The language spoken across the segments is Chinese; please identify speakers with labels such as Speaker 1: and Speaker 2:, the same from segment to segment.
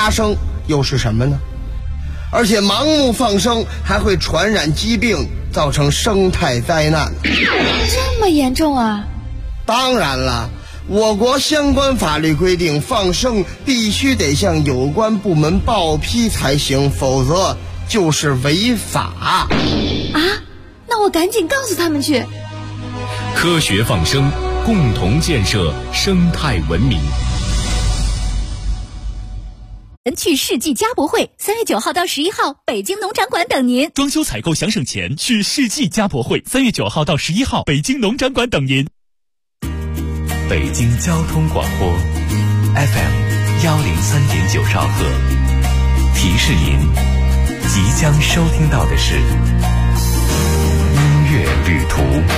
Speaker 1: 生又是什么呢？而且盲目放生还会传染疾病，造成生态灾难。
Speaker 2: 这么严重啊？
Speaker 1: 当然了，我国相关法律规定，放生必须得向有关部门报批才行，否则就是违法。
Speaker 2: 啊？那我赶紧告诉他们去。
Speaker 3: 科学放生，共同建设生态文明。
Speaker 4: 去世纪家博会，3月9号到11号，北京农展馆等您。
Speaker 3: 装修采购想省钱，去世纪家博会，3月9号到11号，北京农展馆等您。
Speaker 5: 北京交通广播 FM 103.9兆赫，提示您即将收听到的是音乐旅途。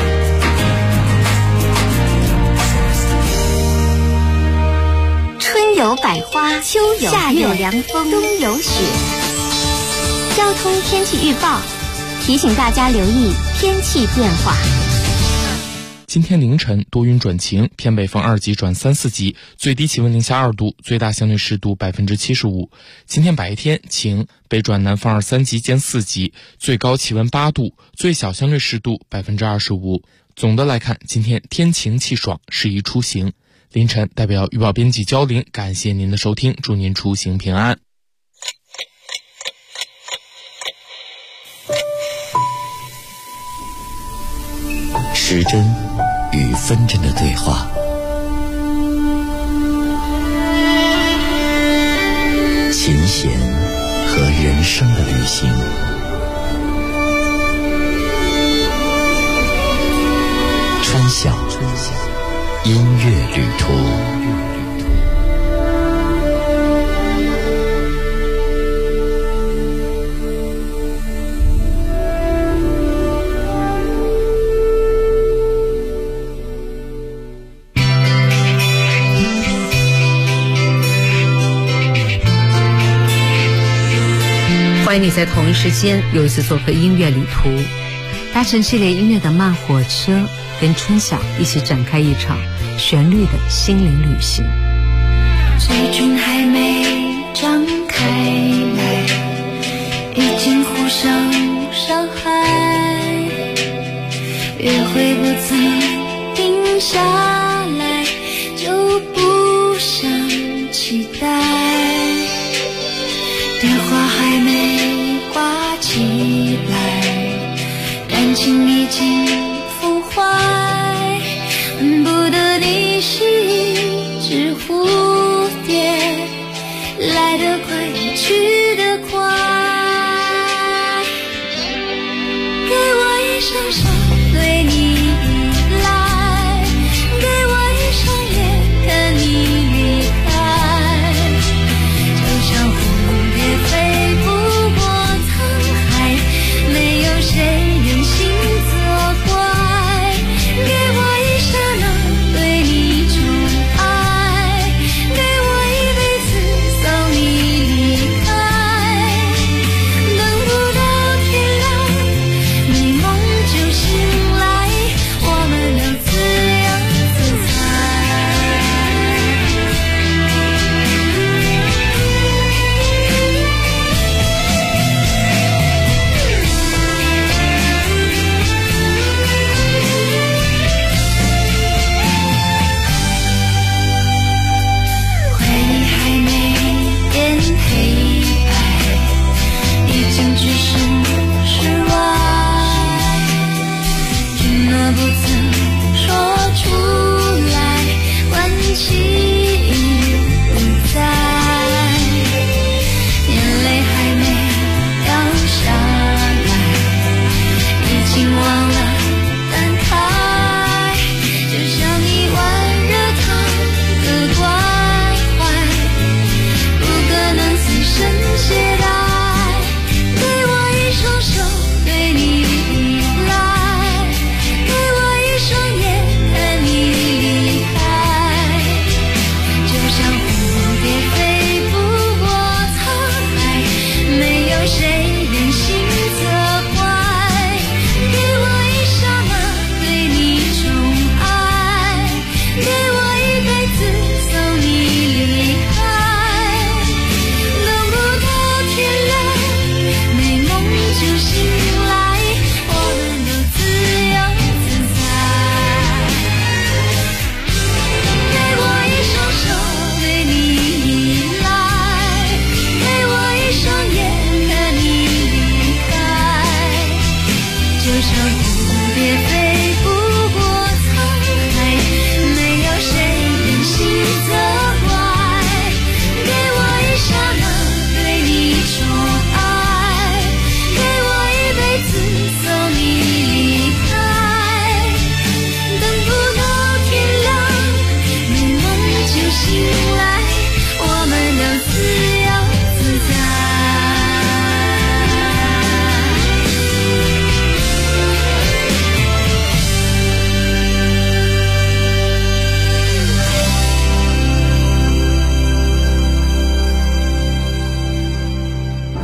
Speaker 6: 春有百花，秋有夏有凉风，冬有雪。交通天气预报提醒大家留意天气变化。
Speaker 7: 今天凌晨多云转晴，偏北风2级转3、4级，最低气温零下2度，最大相对湿度75%。今天白天晴，北转南风2、3级兼4级，最高气温8度，最小相对湿度25%。总的来看，今天天晴气爽，适宜出行。凌晨代表预报编辑焦玲，感谢您的收听，祝您出行平安。
Speaker 5: 时针与分针的对话，琴弦和人生的旅行，春晓音乐旅途。
Speaker 8: 欢迎你在同一时间又一次做客音乐旅途，搭乘系列音乐的慢火车，跟春晓一起展开一场旋律的心灵旅行。
Speaker 9: 嘴唇还没张开来，已经互相伤害，约会不曾定下来，就不想期待，电话还没挂起来，感情已经腐坏，恨不得你是一只蝴蝶，来得快也去得快，给我一双手对你依赖，给我一双眼看你离开，就像蝴蝶飞不过沧海，没有谁忍心责怪，给我一刹那对你宠爱，给我一辈子送你离开，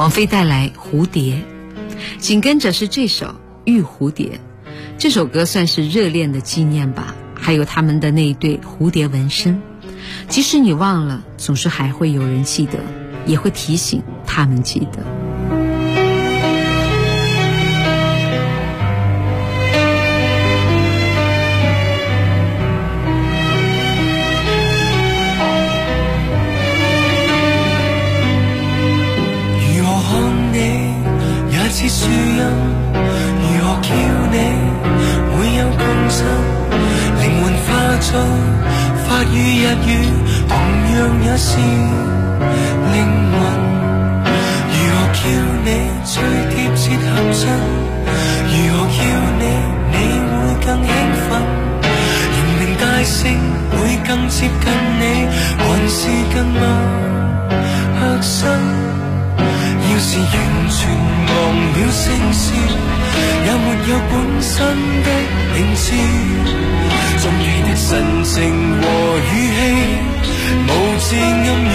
Speaker 8: 王菲带来蝴蝶，紧跟着是这首玉蝴蝶。这首歌算是热恋的纪念吧，还有他们的那一对蝴蝶纹身。即使你忘了，总是还会有人记得，也会提醒他们记得。
Speaker 10: 如何看你也似樹蔭，如何叫你會有共振，靈魂化作法語日語，同樣也是靈魂。如何叫你最貼切合襯，如何叫你會更興奮，認定大聲會更接近你，還是更陌生。要是完全忘了聲線，也沒有本身的名字，總記得神情和語氣，無字暗語。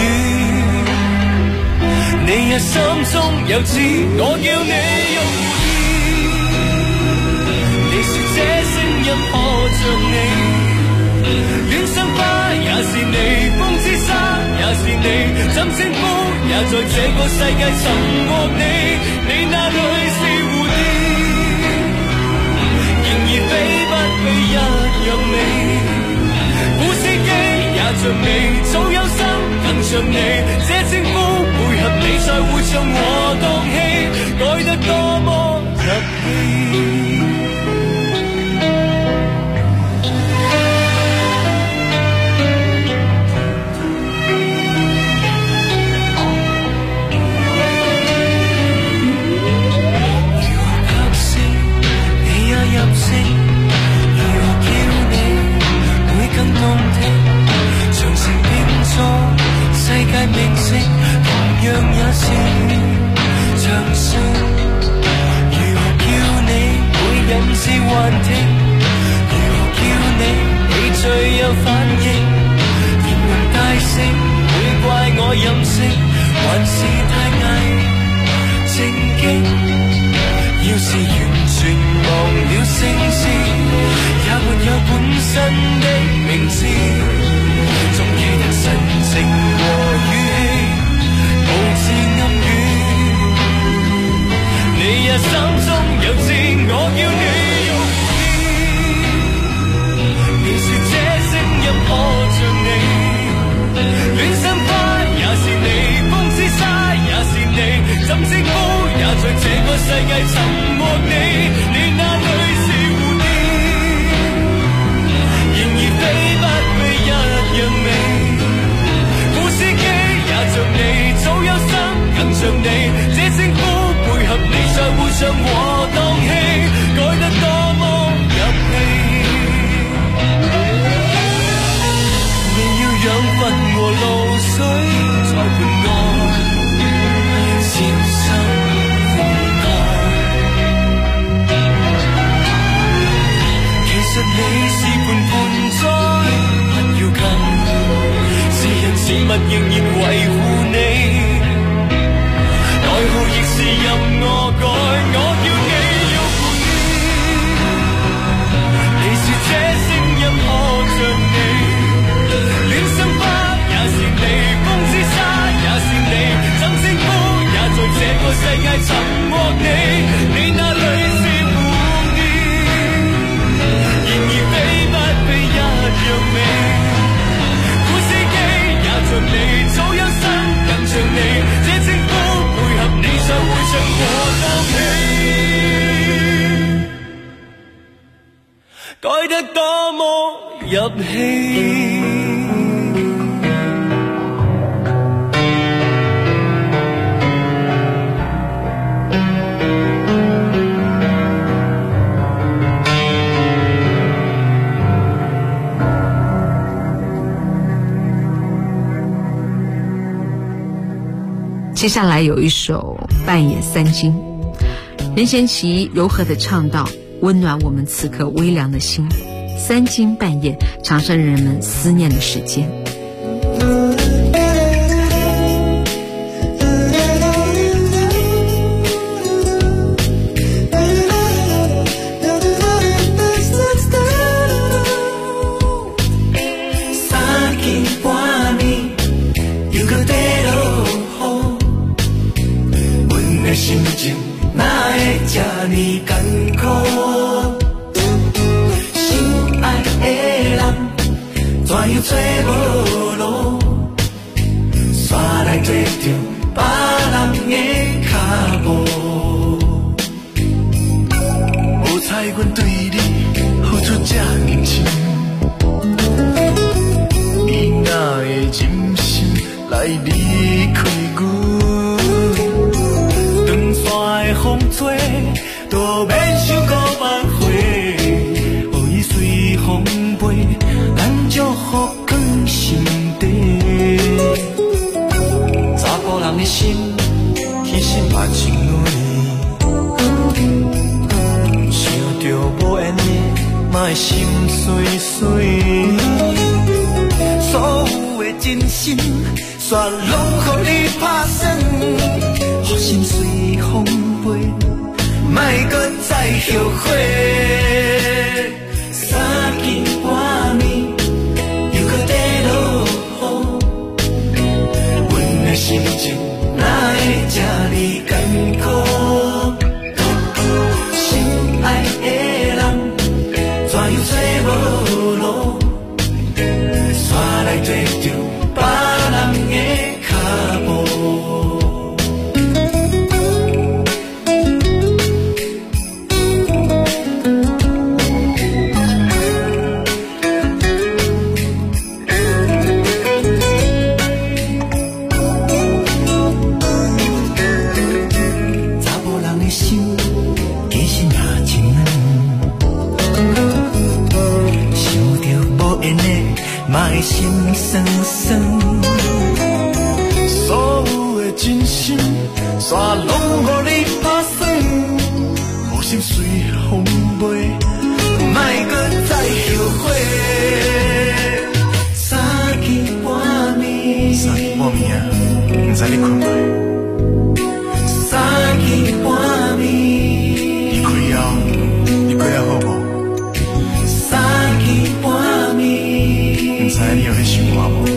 Speaker 10: 你也心中有知，我叫你用蝴蝶。你說這聲音可像你，戀生花也是你，風之沙也是你，怎稱呼也在這個世界尋獲你。你那裏是蝴蝶，然而飛不飛一樣美。古司機也像你，早有心更像你，這稱呼配合你才會像我當戲，改得多麼入戲。世界明星同樣也是唱聲，如何叫你會引致幻聽，如何叫你最有反應，連環大聲會怪我任性，還是太偽正經。要是完全忘了聲線，也沒有本身的名字，總記得神情和語氣，無字暗語。你也心中有知，我叫你用蝴蝶。你說這聲音可像你，戀生花也是你，風之沙也是你，怎稱呼也在這個世界尋獲你。你那裏是蝴蝶，然而飛不飛一樣美。古司機也像你，早有心更像你，這稱呼配合你才會像我當戲，改得多麼入戲。你要養分和露水才伴我消失。其實你是盤盆栽，不要緊，是人是物仍然維護你，代號亦是任我改，我叫你用蝴蝶。你說這聲音可像你，戀生花也是你，風之沙也是你，怎稱呼也在這個世界尋獲你。你那裏是你早有心更像你，這稱呼配合你才會像我當戲，改得多麼入戲。
Speaker 8: 接下来有一首《半野三更》，任贤齐柔和地唱道，温暖我们此刻微凉的心。三更半夜，常是人们思念的时间。
Speaker 10: 呢艰苦，心爱的人怎样找无路，煞来跟着别人的脚步。无彩阮对你付出这呢深，你哪会忍心来离开阮？长山的风吹，都免想过挽回，予伊随风飞，咱祝福放心底。查甫人的心，其实嘛真软，想着无缘的，嘛会心碎碎。所有的真心，煞拢予你拍算，予心随风飞，莫搁再后悔。三更半暝，又搁地落雨，阮的心情哪会这呢艰苦？心爱的人，怎样找无路？煞来跟着别人的脚步。莫心酸酸，所有的真心，煞拢予你拍算，予心随风飞，莫搁再后悔。三更半暝，啊，毋知你困袂？三更半暝，你开了，你过了好无？三更半暝。不知你有咧想我无？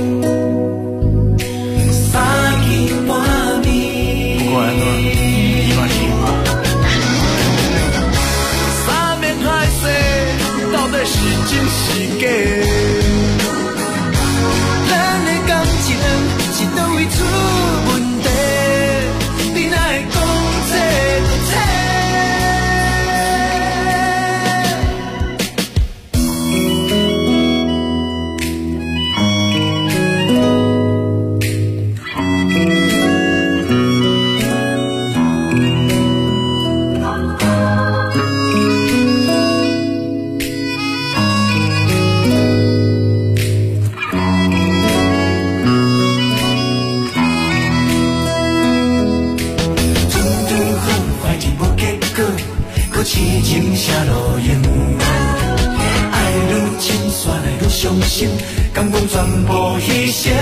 Speaker 10: 三更半暝，不管安怎，你嘛是我。三面海誓，到底是真是假？咱的感情是倒位出问题？你哪会讲这就这？痴情写路用，爱愈深煞来愈伤心，甘愿全部牺牲。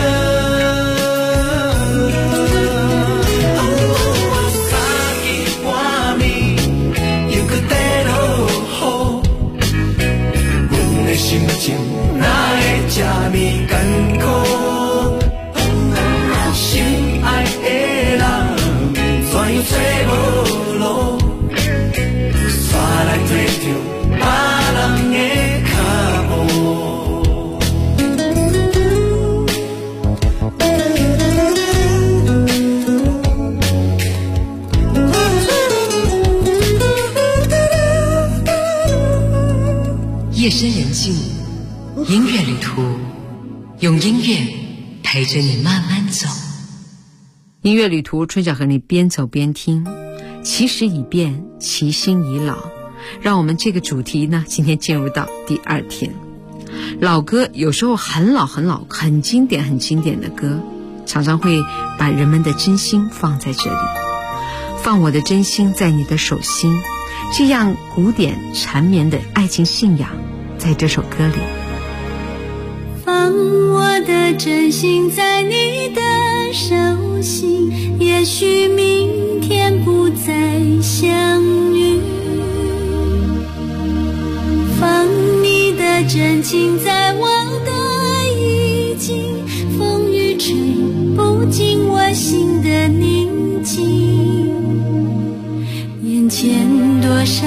Speaker 10: 三更半暝，又搁地落雨，阮的心情哪会这呢艰苦？心爱的人，怎样找无路？煞来跟着别人的脚步。
Speaker 8: 夜深人静，音乐旅途，用音乐陪着你慢慢走。音乐旅途，春晓和你边走边听。其实已变，其心已老。让我们这个主题呢，今天进入到第2天。老歌有时候很老很老，很经典很经典的歌，常常会把人们的真心放在这里。放我的真心在你的手心，这样古典缠绵的爱情信仰在这首歌里。
Speaker 9: 放我的真心在你的手心，也许明天不再相遇。放你的真情在我的衣襟，风雨吹不进我心的宁静。眼前多少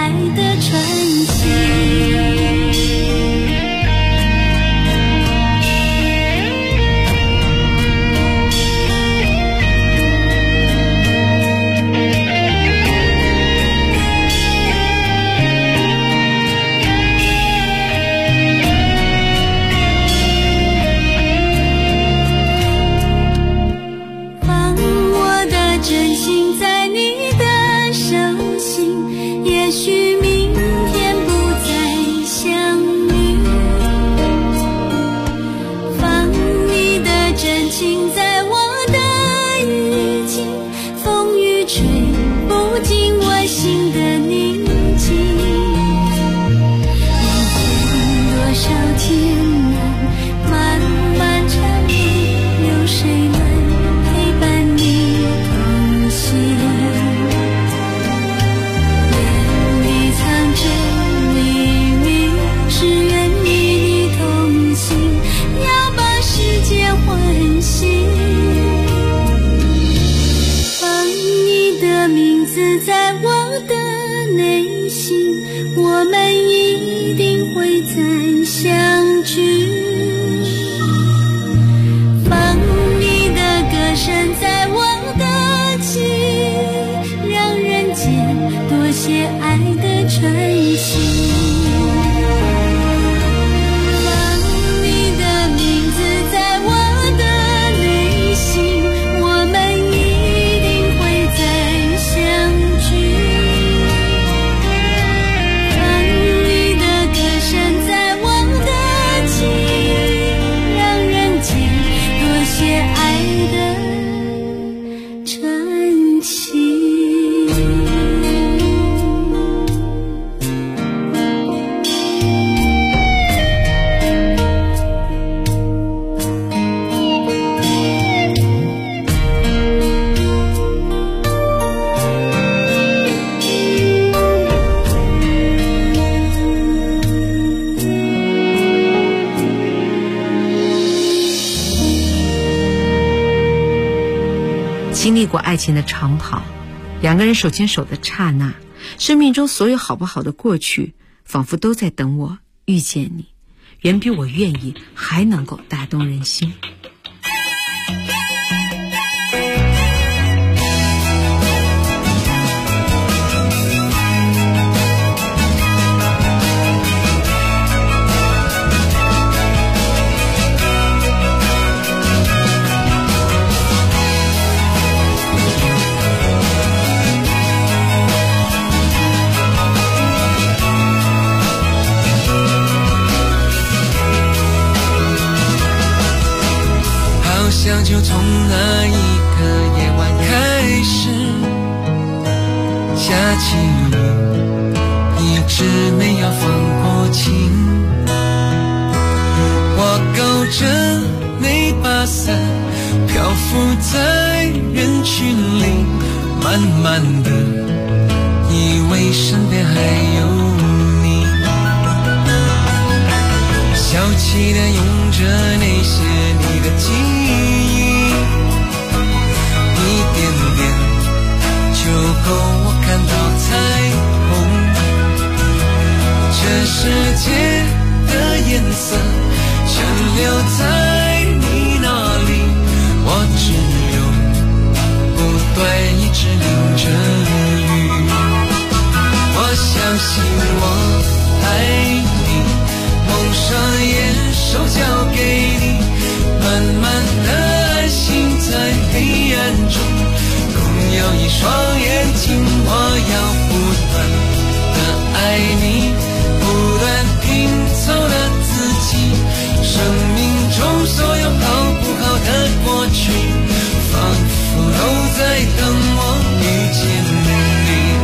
Speaker 9: 爱的传奇。
Speaker 8: 经历过爱情的长跑，两个人手牵手的刹那，生命中所有好不好的过去，仿佛都在等我遇见你，远比我愿意还能够打动人心。
Speaker 10: 就从那一个夜晚开始下起雨，一直没有放过晴。我勾着那把伞，漂浮在人群里，慢慢的以为身边还有你，小气的用着那些你的记忆，一点点就够我看到彩虹。这世界的颜色全留在你那里，我只有不断一直淋着雨。我相信我爱你，蒙上眼手交给你，慢慢的安心在黑暗中，共有一双眼睛。我要不断的爱你，不断拼凑的自己，生命中所有好不好的过去，仿佛都在等我遇见你。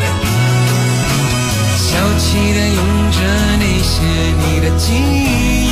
Speaker 10: 小气的用着那些你的记忆，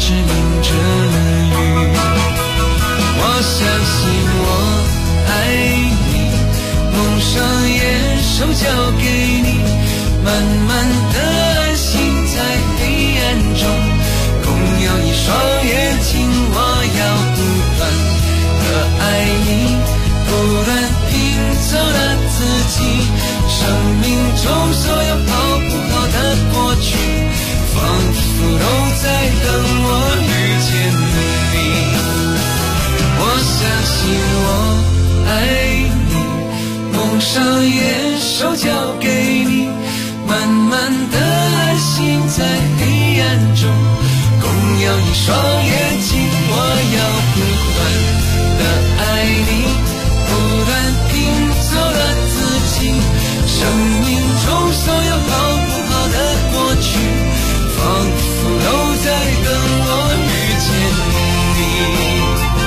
Speaker 10: 是淋着雨。我相信我爱你，蒙上眼，手交给你，慢慢的安心在黑暗中，共有一双眼睛。我要不断的爱你，不断拼凑了自己，生命中所有好不好的过去，仿佛都在等我遇见你。我相信我爱你，蒙上眼，手交给你，慢慢的安心在黑暗中，共有一双眼睛。我要不断的爱你，不断拼凑了自己，生命中所有好不好的过去，仿佛都在等我遇见你。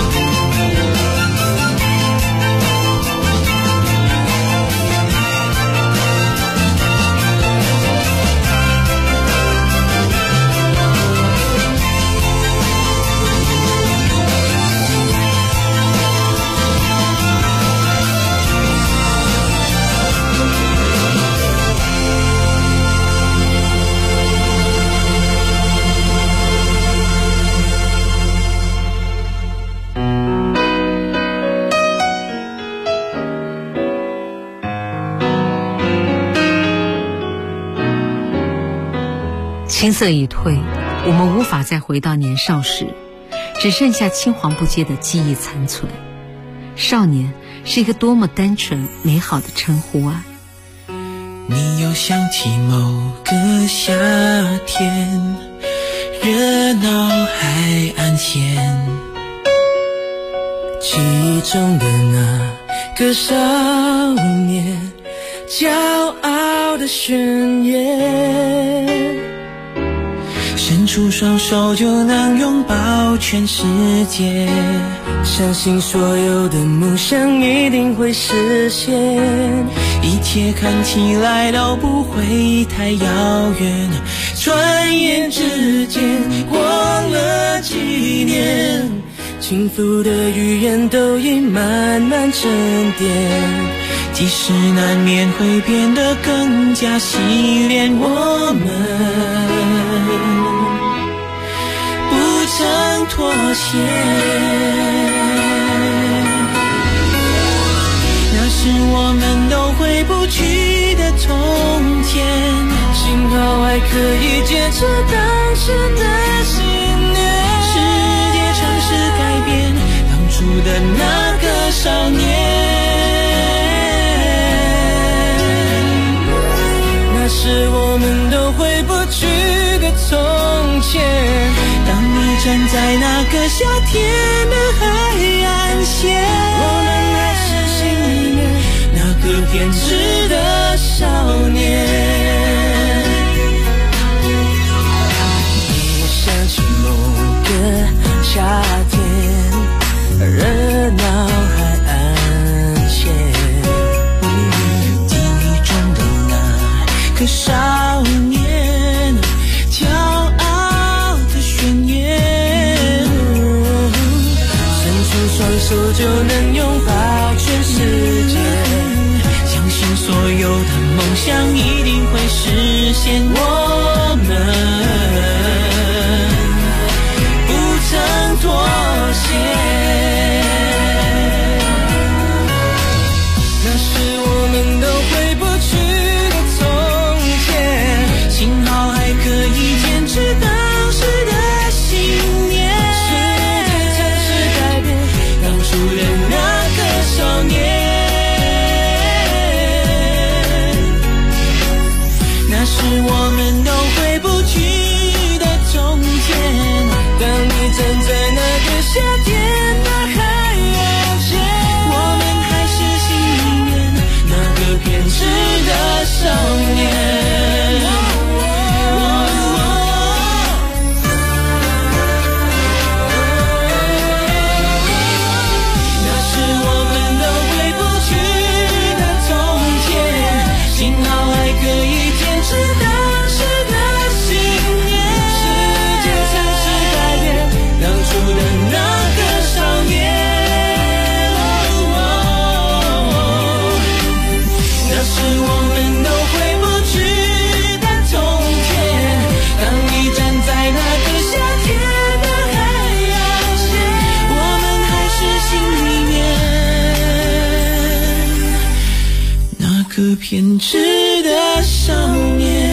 Speaker 8: 青涩已退，我们无法再回到年少时，只剩下青黄不接的记忆残存。少年是一个多么单纯美好的称呼啊！
Speaker 10: 你又想起某个夏天，热闹海岸线，记忆中的那个少年，骄傲的宣言，伸出双手就能拥抱全世界，相信所有的梦想一定会实现，一切看起来都不会太遥远，转眼之间过了几年，轻浮的语言都已慢慢沉淀，即使难免会变得更加洗练，我们不曾妥协，那是我们都回不去的从前，幸好还可以坚持当时的信念，世界尝试改变当初的那个少年，那是我们都回不去的从前，当你站在那个夏天的海岸线，我们还是心里面那个偏执的少年。我想起某个夏天，热闹海岸线，记忆中的那个少年，骄傲的宣言，伸出双手就能拥抱全世界，相信所有的梦想一定会实现，我们不曾妥协，那是我们都回不去的从前，幸好还可以坚持当时的信念，世界暂时改变当初的那个少年，那是我们偏执的少年。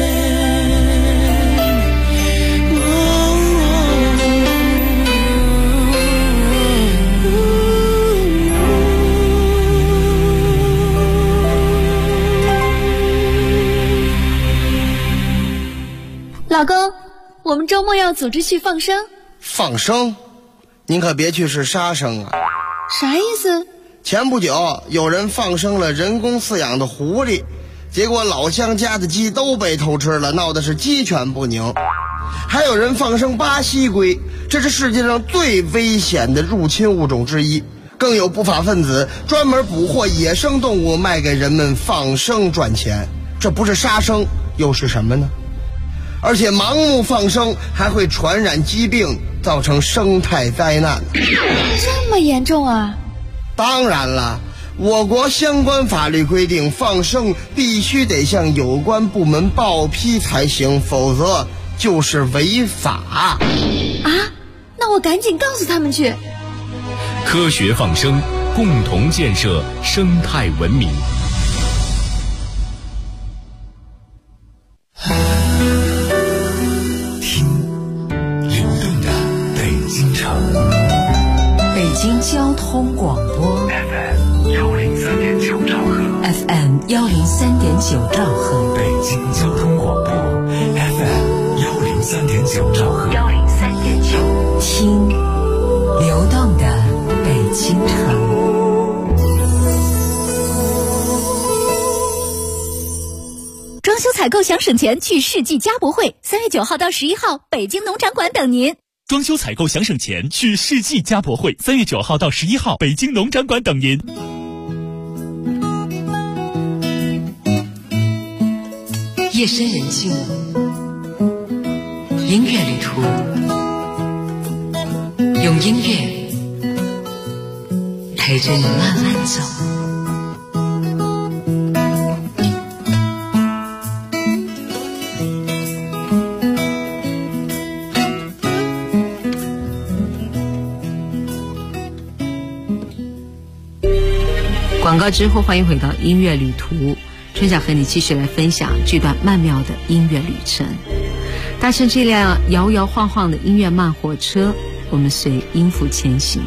Speaker 2: 老公，我们周末要组织去放生。
Speaker 1: 放生？您可别去是杀生啊！
Speaker 2: 啥意思？
Speaker 1: 前不久有人放生了人工饲养的狐狸，结果老乡家的鸡都被偷吃了，闹的是鸡犬不宁。还有人放生巴西龟，这是世界上最危险的入侵物种之一。更有不法分子专门捕获野生动物卖给人们放生赚钱，这不是杀生又是什么呢？而且盲目放生还会传染疾病，造成生态灾难。
Speaker 2: 这么严重啊？
Speaker 1: 当然了，我国相关法律规定，放生必须得向有关部门报批才行，否则就是违法。
Speaker 2: 啊？那我赶紧告诉他们去。
Speaker 5: 科学放生，共同建设生态文明。
Speaker 8: 北京交通广播
Speaker 5: FM 103.9兆赫
Speaker 8: FM 103.9兆赫，
Speaker 5: 北京交通广播 FM 103.9兆赫
Speaker 8: 103.9，听流动的北京城。
Speaker 4: 装修采购想省钱，去世纪家博会，3月9号到11号，北京农展馆等您。
Speaker 3: 装修采购想省钱，去世纪家博会，3月9号到11号，北京农展馆等您。
Speaker 8: 夜深人静，音乐旅途，用音乐陪着你慢慢走。广告之后，欢迎回到音乐旅途。春晓和你继续来分享这段曼妙的音乐旅程。搭乘这辆摇摇晃晃的音乐慢火车，我们随音符前行。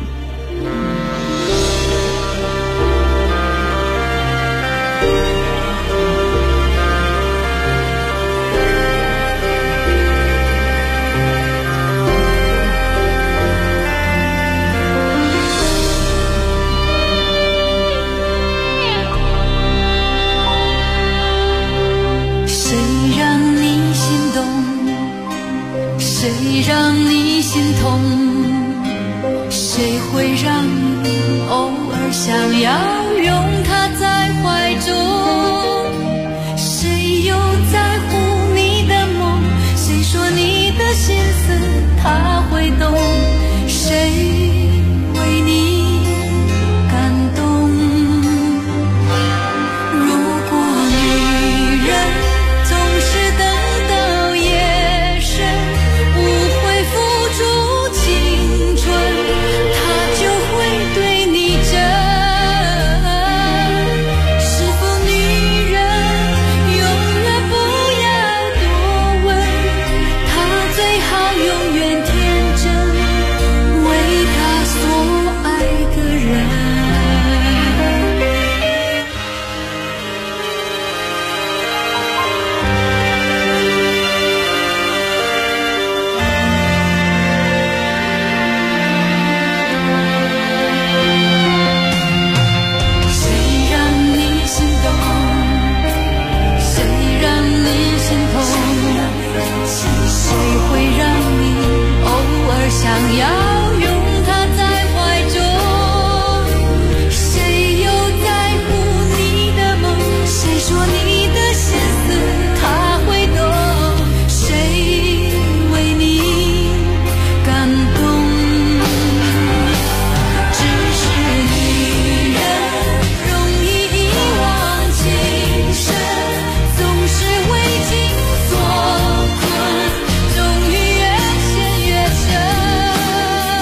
Speaker 9: 谁让你心痛？谁会让你偶尔想要拥他在怀中？谁又在乎你的梦？谁说你的心思他会懂？谁为你感动？如果女人总是等到夜深，不会付出青春，他就会对你真。是否女人永远不要多问？她最好永远天真，为她所爱的人。谁让你心动？谁让你心痛？谁会让你偶尔想要拥他在怀中？谁又在乎你的梦？谁说你的心思他会懂？谁为你感动？只是女人容易遗忘情深，总是为情所困，终于越陷越深。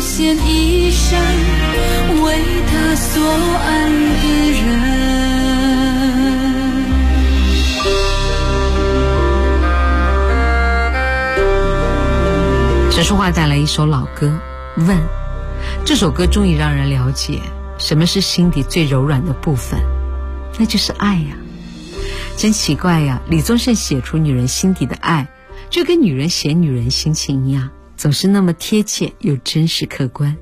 Speaker 9: 献一生为他所爱的人。
Speaker 8: 陈淑桦带来一首老歌《问》，这首歌终于让人了解什么是心底最柔软的部分，那就是爱呀。真奇怪呀，李宗盛写出女人心底的爱，就跟女人写女人心情一样，总是那么贴切又真实客观。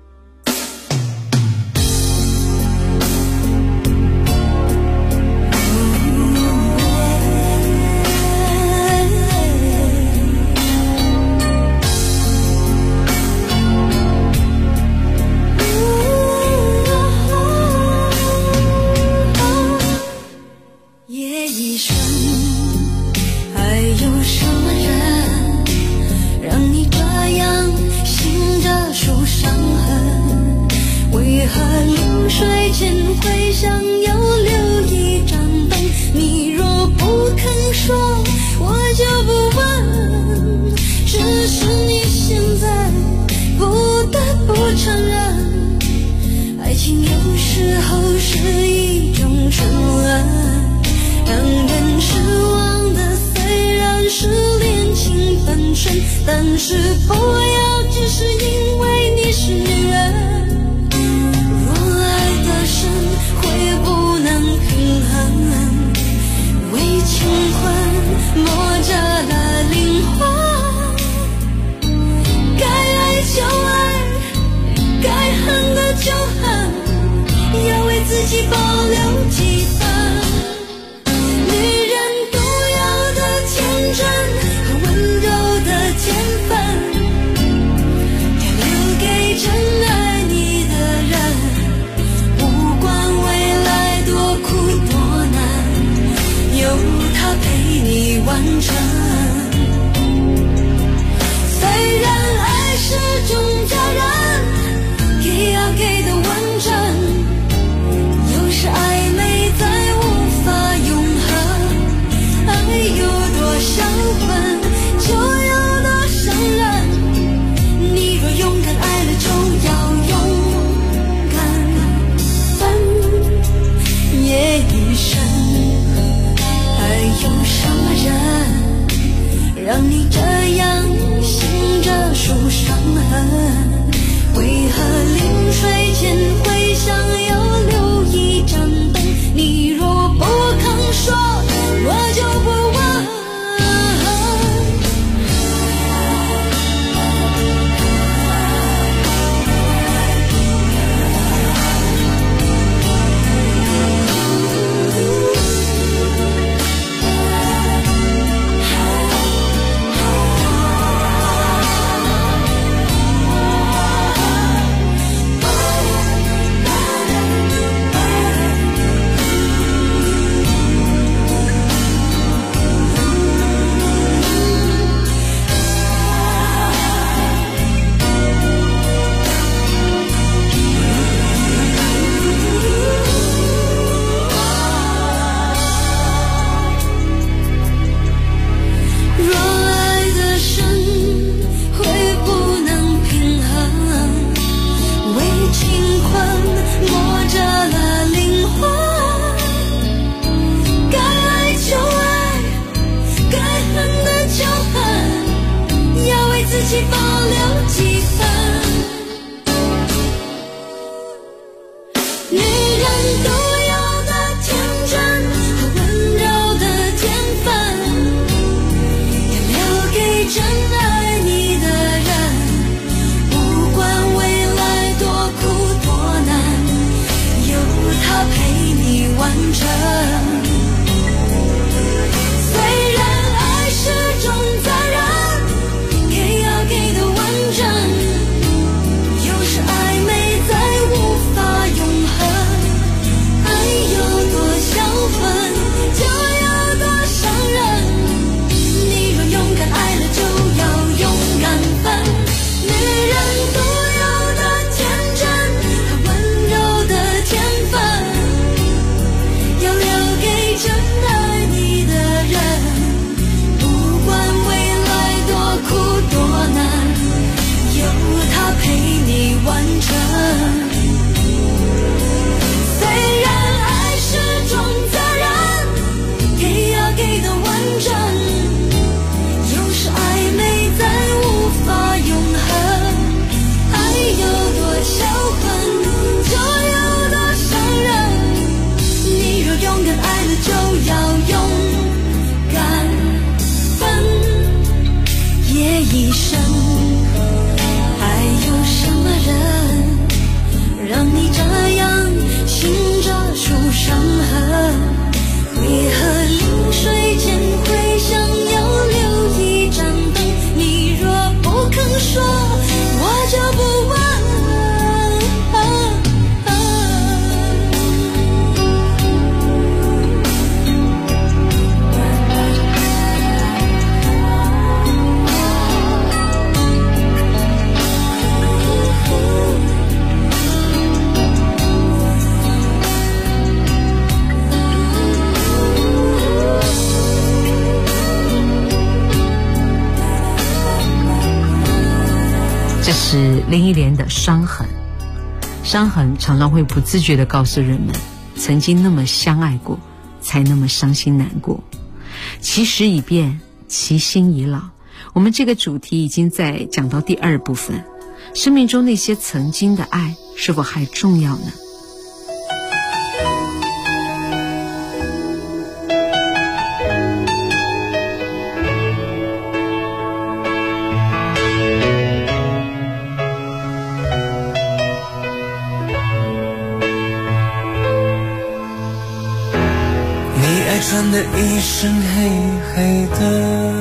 Speaker 9: 但是不要只是因为你是女人，若爱的深会不能平衡，为情魂磨折了灵魂，该爱就爱，该恨的就恨，要为自己保留几分。女人独有的天真和温柔的天分，要留给真爱你的人，不管未来多苦多难，有他陪你完成。虽然爱是种责任，给要给的完整，有时暧昧再无法永恒，爱有多少分就有多伤人，你若勇敢爱了就要勇敢分，夜已深，还有什么人让你这样醒着数伤痕？为何临睡前会想要留一盏灯？你若不肯说，我就不问。
Speaker 8: 是林忆莲的《伤痕》。伤痕常常会不自觉地告诉人们，曾经那么相爱过，才那么伤心难过。其时已变，其心已老。我们这个主题已经在讲到第2部分，生命中那些曾经的爱是否还重要呢？
Speaker 10: 穿的一身黑黑的，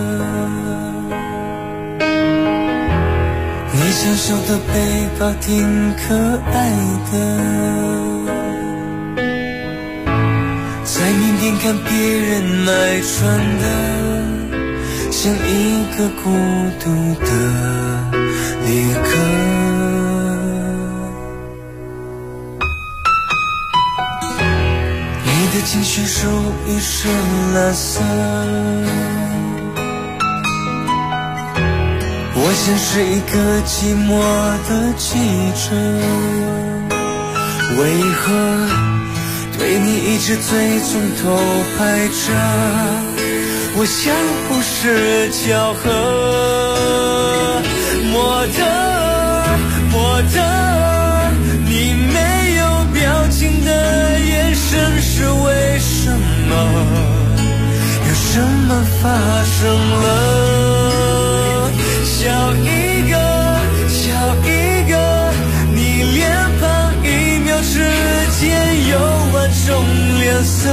Speaker 10: 你小小的背包挺可爱的，在面店看别人买穿的，像一个孤独的旅客。你的情绪属于是垃圾，我像是一个寂寞的记者，为何对你一直最从头排着？我想不是巧合，模特，你没有表情的眼神是为什么？有什么发生了？笑一个，你脸庞1秒之间有万种脸色，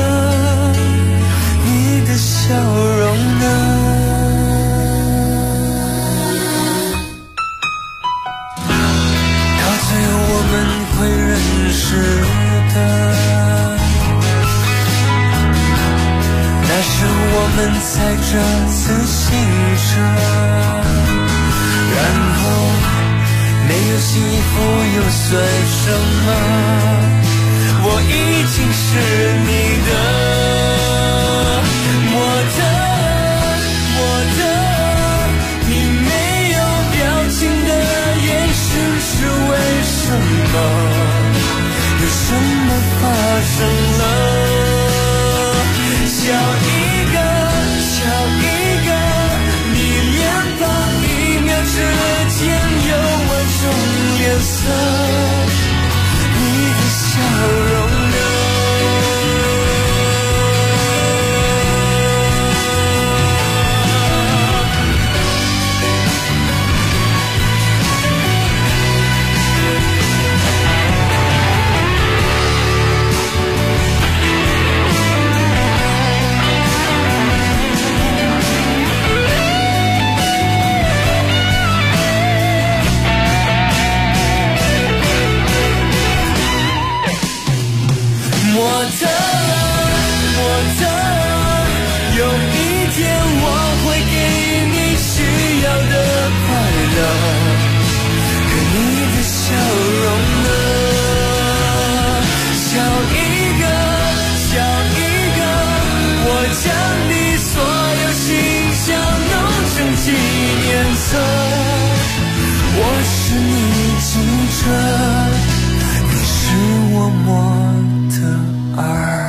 Speaker 10: 你的笑容呢？到最后我们会认识的，那时我们踩着自行车，然后没有新衣服又算什么？我已经是你的模特，你没有表情的眼神是为什么？有什么发生了？笑一个，你脸庞1秒之间有万种脸色，你的笑容呢？模特，有一天我会给你需要的快乐，可你的笑容呢？笑一个，我将你所有形象弄成纪念册，我是你记者，你是我模特儿。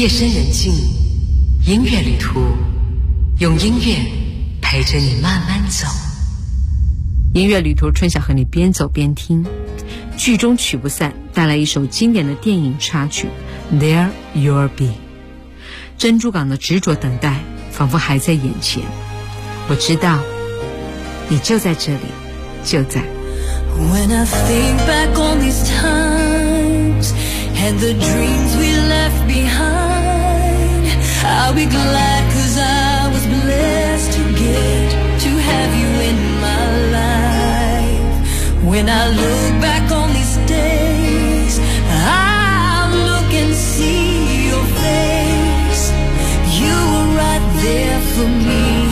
Speaker 8: 夜深人静，音乐旅途，用音乐陪着你慢慢走。音乐旅途，春晓和你边走边听。剧中曲不散，带来一首经典的电影插曲 There You'll Be。 珍珠港的执着等待仿佛还在眼前，我知道你就在这里，就在。
Speaker 10: When I think back on these times and the dreams we left behind, I'll be glad 'cause I was blessed to get to have you in my life. When I look back on these days, I'll look and see your face. You were right there for me.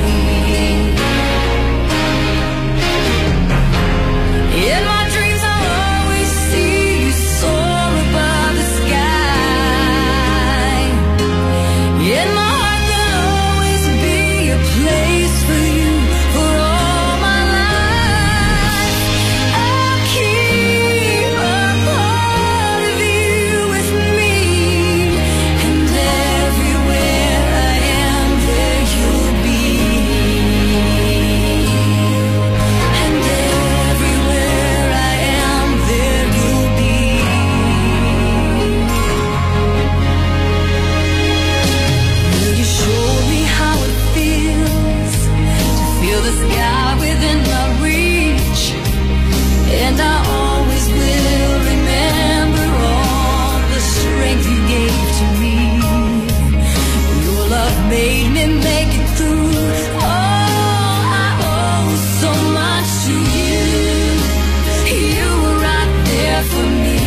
Speaker 10: In my dreams I'll always see you soar above the sky. In my heart there'll always be a place for you for all my life. I'll keep a part of you with me, and everywhere I am there you'll be. And everywhere I am there you'll be. Will you show me how it feels to feel the sky within my reach? And I always will remember all the strength you gave to me. Your love made me make it through. Oh, I owe so much to you. You were right there for me.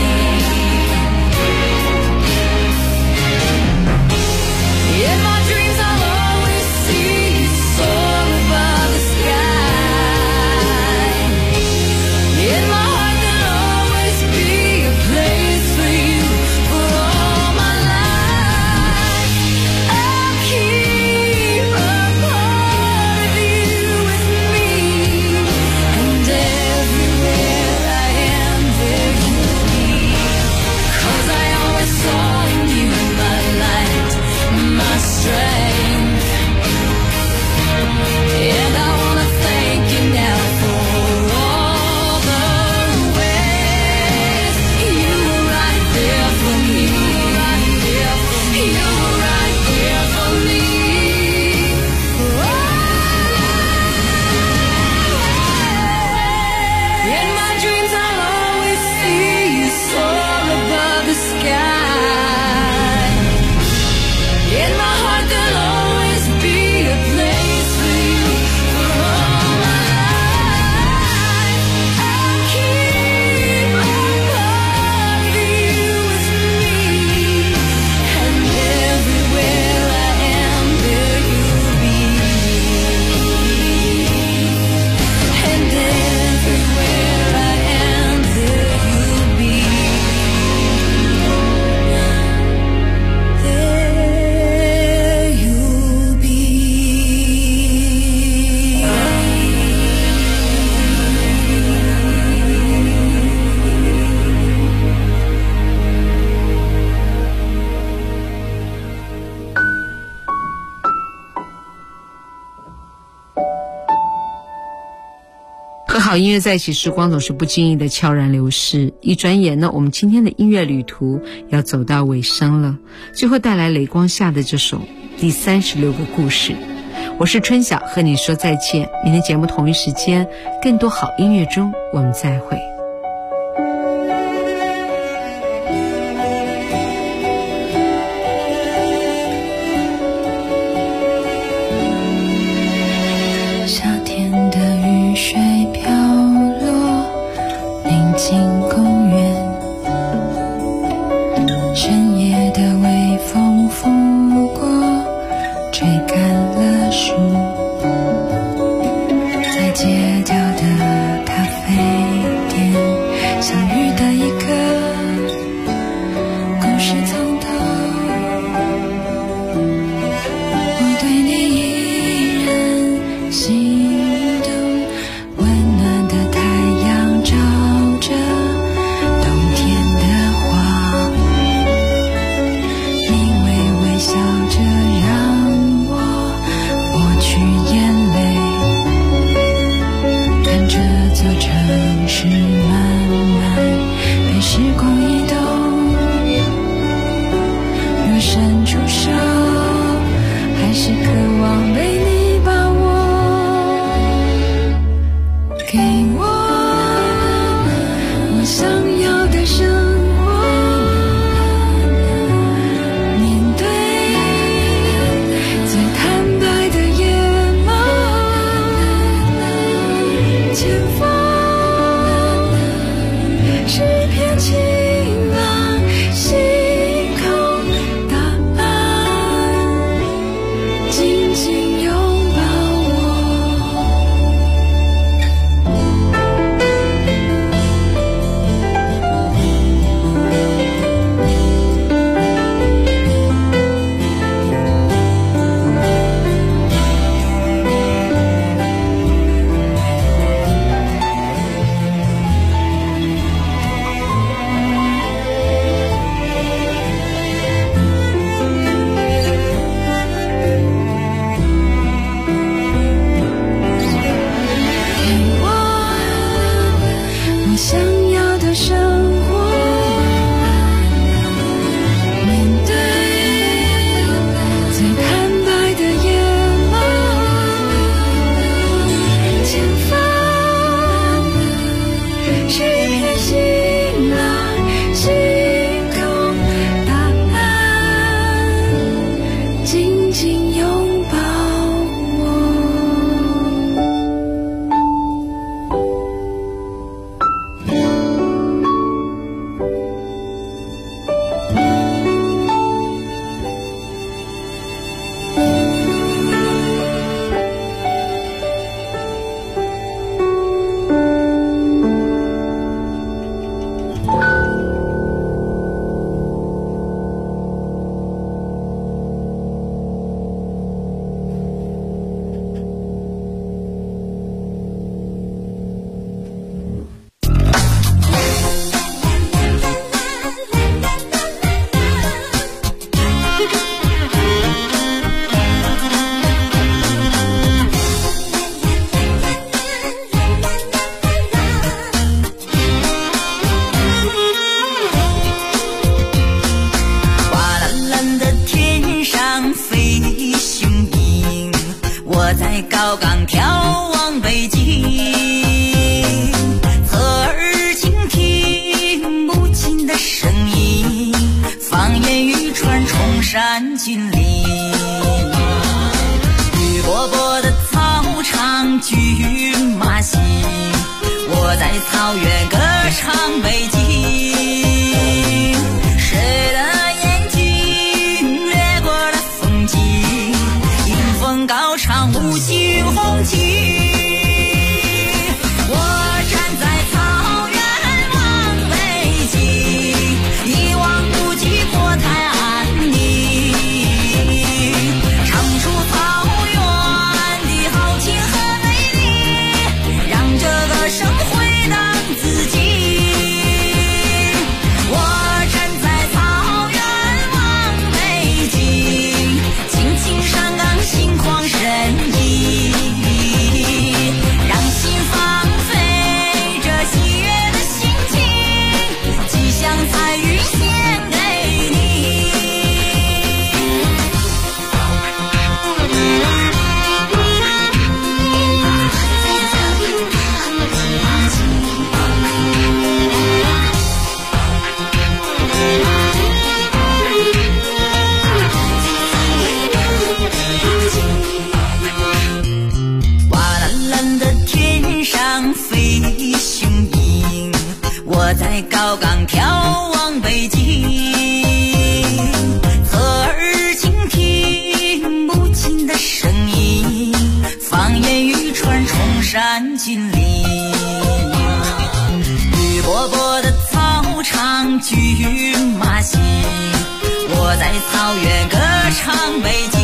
Speaker 10: In my dreams I'll always see you soar above the sky. In my heart there'll always be a place for you for all my life. I'll keep a part of you with me, and everywhere I am there you'll be. 'Cause I always saw in you my light, my strength. And I wanna thank you now for all the ways you were right there for me. You were right there for me. In my dreams I'll always see you soar above the sky. In my heart there'll always be a place for you for all my life. I'll keep a part of you with me, and everywhere I am there you'll be. And everywhere I am there you'll be. There you'll be.
Speaker 8: 和好音乐在一起，时光总是不经意的悄然流逝。一转眼呢，我们今天的音乐旅途要走到尾声了。最后带来雷光下的这首第36个故事。我是春晓，和你说再见。明天节目同一时间，更多好音乐中我们再会。
Speaker 9: 夏天的雨水飘落，宁静公园。深夜的微风拂过，吹干了树。在街角的咖啡店，
Speaker 11: 山峻岭，绿波波的草场骏马行，我在草原歌唱北京。谁的眼睛掠过了风景，迎风高唱五星红旗。我在高岗眺望北京，侧耳倾听母亲的声音，放眼欲穿崇山峻岭，绿波波的草场骏马行，我在草原歌唱北京。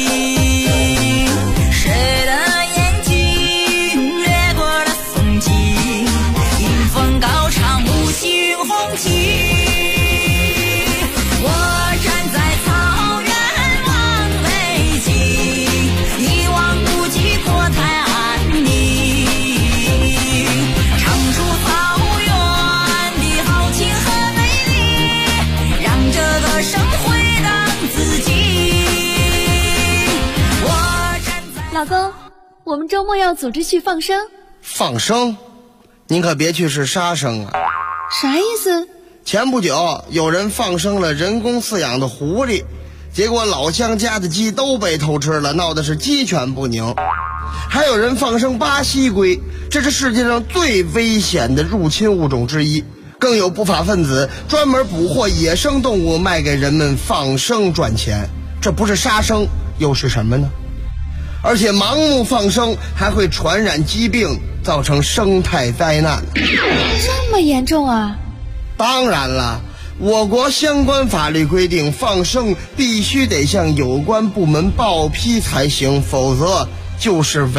Speaker 11: 谁的眼睛掠过了风景，迎风高唱五星红旗。我站在草原望北京，一望无际国泰安宁，唱出草原的豪情和美丽，让这个生回荡自己。
Speaker 2: 老公，我们周末要组织去放生。
Speaker 1: 放生？您可别去是杀生啊！
Speaker 2: 啥意思？
Speaker 1: 前不久有人放生了人工饲养的狐狸，结果老乡家的鸡都被偷吃了，闹的是鸡犬不宁。还有人放生巴西龟，这是世界上最危险的入侵物种之一， 更有不法分子专门捕获野生动物卖给人们放生赚钱，这不是杀生又是什么呢？而且盲目放生还会传染疾病，造成生态灾难。
Speaker 2: 这么严重啊？
Speaker 1: 当然了，我国相关法律规定，放生必须得向有关部门报批才行，否则就是违